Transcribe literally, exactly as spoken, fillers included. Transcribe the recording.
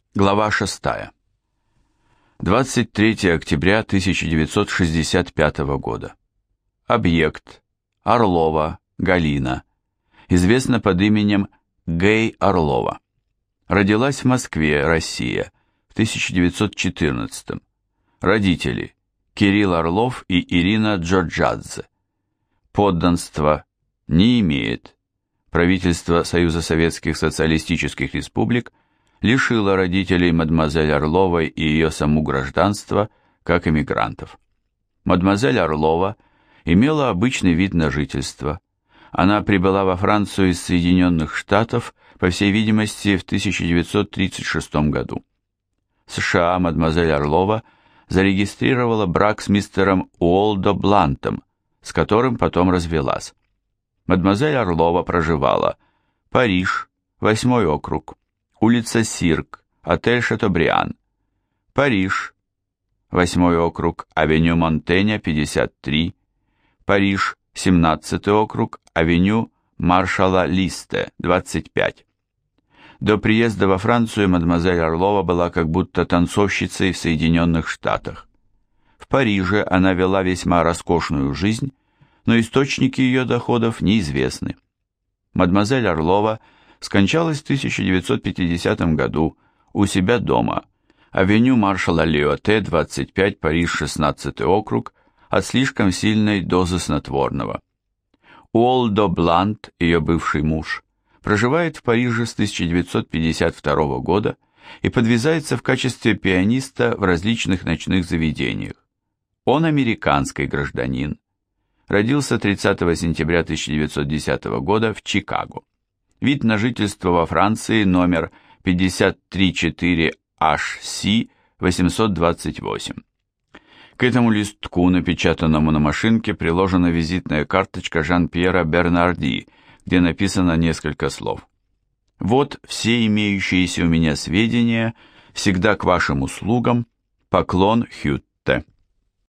Глава шестая. двадцать третьего октября тысяча девятьсот шестьдесят пятого года. Объект. Орлова, Галина. Известна под именем Гэй Орлова. Родилась в Москве, Россия, в тысяча девятьсот четырнадцатом. Родители. Кирилл Орлов и Ирина Джорджадзе. Подданства не имеет. Правительство Союза Советских Социалистических Республик лишила родителей мадемуазель Орловой и ее саму гражданства, как эмигрантов. Мадемуазель Орлова имела обычный вид на жительство. Она прибыла во Францию из Соединенных Штатов, по всей видимости, в тысяча девятьсот тридцать шестом году. В США мадемуазель Орлова зарегистрировала брак с мистером Уолдо Блантом, с которым потом развелась. Мадемуазель Орлова проживала Париж, восьмой округ, улица Сирк, отель Шатобриан, Париж, восьмой округ, авеню Монтенья, пятьдесят три, Париж, семнадцатый округ, авеню маршала Листе, двадцать пять. До приезда во Францию мадемуазель Орлова была как будто танцовщицей в Соединенных Штатах. В Париже она вела весьма роскошную жизнь, но источники ее доходов неизвестны. Мадемуазель Орлова скончалась в тысяча девятьсот пятидесятом году у себя дома, авеню маршала Лиотте, двадцать пять, Париж, шестнадцатый округ, от слишком сильной дозы снотворного. Уолдо Блант, ее бывший муж, проживает в Париже с тысяча девятьсот пятьдесят второго года и подвязается в качестве пианиста в различных ночных заведениях. Он американский гражданин. Родился тридцатого сентября тысяча девятьсот десятого года в Чикаго. Вид на жительство во Франции, номер пятьдесят три четыре эйч си восемьсот двадцать восемь. К этому листку, напечатанному на машинке, приложена визитная карточка Жан-Пьера Бернарди, где написано несколько слов. Вот все имеющиеся у меня сведения, всегда к вашим услугам, поклон Хютте.